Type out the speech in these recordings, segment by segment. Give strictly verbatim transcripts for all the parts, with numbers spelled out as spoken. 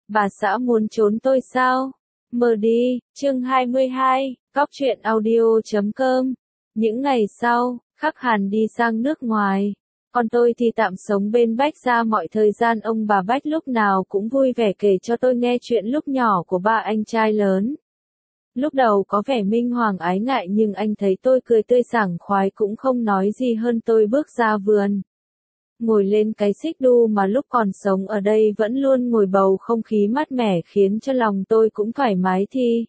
Bà xã muốn trốn tôi sao? Mờ đi, chương hai mươi hai, Cóc truyện audio chấm com. Những ngày sau, Khắc Hàn đi sang nước ngoài. Còn tôi thì tạm sống bên Bách Gia, mọi thời gian ông bà Bách lúc nào cũng vui vẻ kể cho tôi nghe chuyện lúc nhỏ của ba anh trai lớn. Lúc đầu có vẻ Minh Hoàng ái ngại, nhưng anh thấy tôi cười tươi sảng khoái cũng không nói gì hơn. Tôi bước ra vườn, ngồi lên cái xích đu mà lúc còn sống ở đây vẫn luôn ngồi, bầu không khí mát mẻ khiến cho lòng tôi cũng thoải mái thì.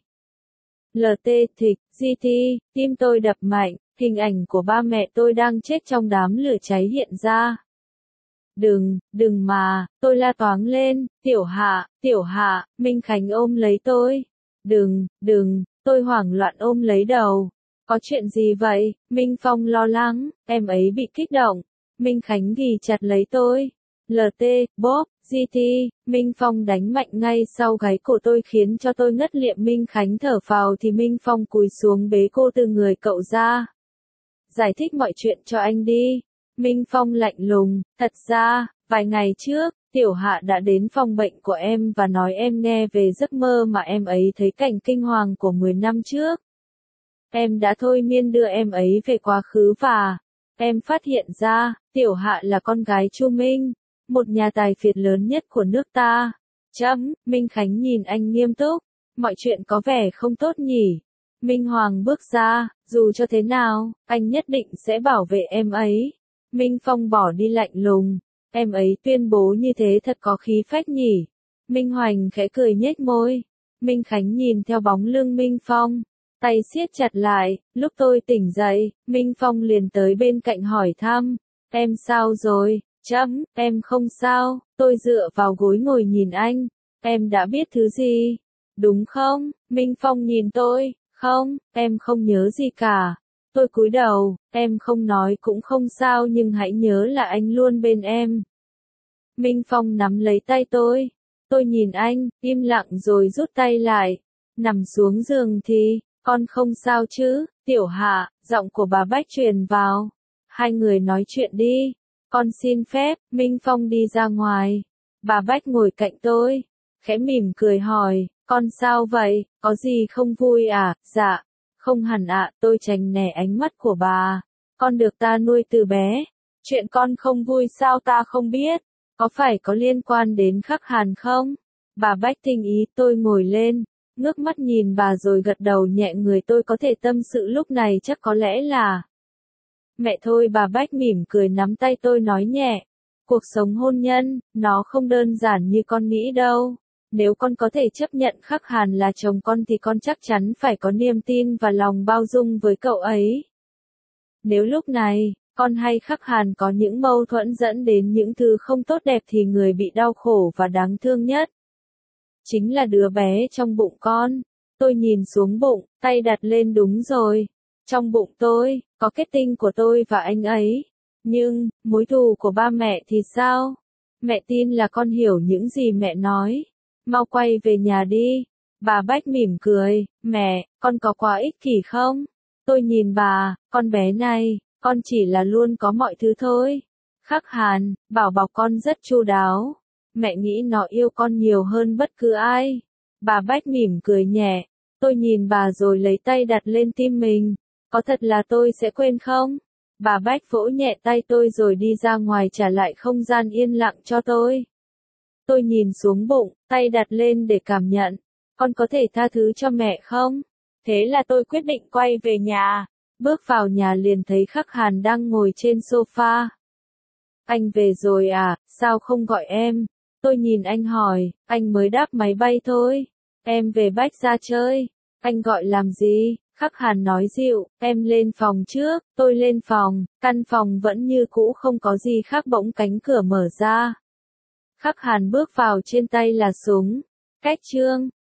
lờ tê thịch, giê tê, tim tôi đập mạnh, hình ảnh của ba mẹ tôi đang chết trong đám lửa cháy hiện ra. Đừng, đừng mà, tôi la toáng lên, Tiểu Hạ, Tiểu Hạ, Minh Khánh ôm lấy tôi. Đừng, đừng, tôi hoảng loạn ôm lấy đầu. Có chuyện gì vậy? Minh Phong lo lắng, em ấy bị kích động. Minh Khánh ghì chặt lấy tôi. lờ tê, bóp, giê tê, Minh Phong đánh mạnh ngay sau gáy cổ tôi khiến cho tôi ngất liệm. Minh Khánh thở phào thì Minh Phong cúi xuống bế cô từ người cậu ra. Giải thích mọi chuyện cho anh đi. Minh Phong lạnh lùng, thật ra, vài ngày trước, Tiểu Hạ đã đến phòng bệnh của em và nói em nghe về giấc mơ mà em ấy thấy cảnh kinh hoàng của mười năm trước. Em đã thôi miên đưa em ấy về quá khứ và em phát hiện ra, Tiểu Hạ là con gái Chu Minh, một nhà tài phiệt lớn nhất của nước ta. Chấm, Minh Khánh nhìn anh nghiêm túc, mọi chuyện có vẻ không tốt nhỉ. Minh Hoàng bước ra, dù cho thế nào, anh nhất định sẽ bảo vệ em ấy. Minh Phong bỏ đi lạnh lùng, em ấy tuyên bố như thế thật có khí phách nhỉ. Minh Hoành khẽ cười nhếch môi. Minh Khánh nhìn theo bóng lưng Minh Phong, tay siết chặt lại. Lúc tôi tỉnh dậy, Minh Phong liền tới bên cạnh hỏi thăm, em sao rồi? Chấm, em không sao. Tôi dựa vào gối ngồi nhìn anh. Em đã biết thứ gì? Đúng không? Minh Phong nhìn tôi, không, em không nhớ gì cả. Tôi cúi đầu, em không nói cũng không sao, nhưng hãy nhớ là anh luôn bên em. Minh Phong nắm lấy tay tôi. Tôi nhìn anh, im lặng rồi rút tay lại. Nằm xuống giường thì, con không sao chứ? Tiểu Hạ, giọng của bà Bách truyền vào. Hai người nói chuyện đi. Con xin phép. Minh Phong đi ra ngoài. Bà Bách ngồi cạnh tôi, khẽ mỉm cười hỏi, con sao vậy, có gì không vui à? Dạ, không hẳn ạ. Tôi tránh né ánh mắt của bà. Con được ta nuôi từ bé. Chuyện con không vui sao ta không biết? Có phải có liên quan đến Khắc Hàn không? Bà Bách tinh ý. Tôi ngồi lên, ngước mắt nhìn bà rồi gật đầu nhẹ người. Tôi có thể tâm sự lúc này chắc có lẽ là mẹ thôi. Bà Bách mỉm cười nắm tay tôi nói nhẹ, cuộc sống hôn nhân, nó không đơn giản như con nghĩ đâu. Nếu con có thể chấp nhận Khắc Hàn là chồng con thì con chắc chắn phải có niềm tin và lòng bao dung với cậu ấy. Nếu lúc này, con hay Khắc Hàn có những mâu thuẫn dẫn đến những thứ không tốt đẹp thì người bị đau khổ và đáng thương nhất chính là đứa bé trong bụng con. Tôi nhìn xuống bụng, tay đặt lên. Đúng rồi, trong bụng tôi, có kết tinh của tôi và anh ấy. Nhưng, mối thù của ba mẹ thì sao? Mẹ tin là con hiểu những gì mẹ nói. Mau quay về nhà đi. Bà Bách mỉm cười, mẹ, con có quá ích kỷ không? Tôi nhìn bà, con bé này, con chỉ là luôn có mọi thứ thôi. Khắc Hàn, bảo bọc con rất chu đáo. Mẹ nghĩ nó yêu con nhiều hơn bất cứ ai. Bà Bách mỉm cười nhẹ. Tôi nhìn bà rồi lấy tay đặt lên tim mình. Có thật là tôi sẽ quên không? Bà Bách vỗ nhẹ tay tôi rồi đi ra ngoài trả lại không gian yên lặng cho tôi. Tôi nhìn xuống bụng, tay đặt lên để cảm nhận. Con có thể tha thứ cho mẹ không? Thế là tôi quyết định quay về nhà. Bước vào nhà liền thấy Khắc Hàn đang ngồi trên sofa. Anh về rồi à, sao không gọi em? Tôi nhìn anh hỏi, anh mới đáp máy bay thôi. Em về Bách Gia chơi. Anh gọi làm gì? Khắc Hàn nói dịu, em lên phòng trước. Tôi lên phòng, căn phòng vẫn như cũ không có gì khác. Bỗng cánh cửa mở ra. Khắc Hàn bước vào, trên tay là súng. Cách chương.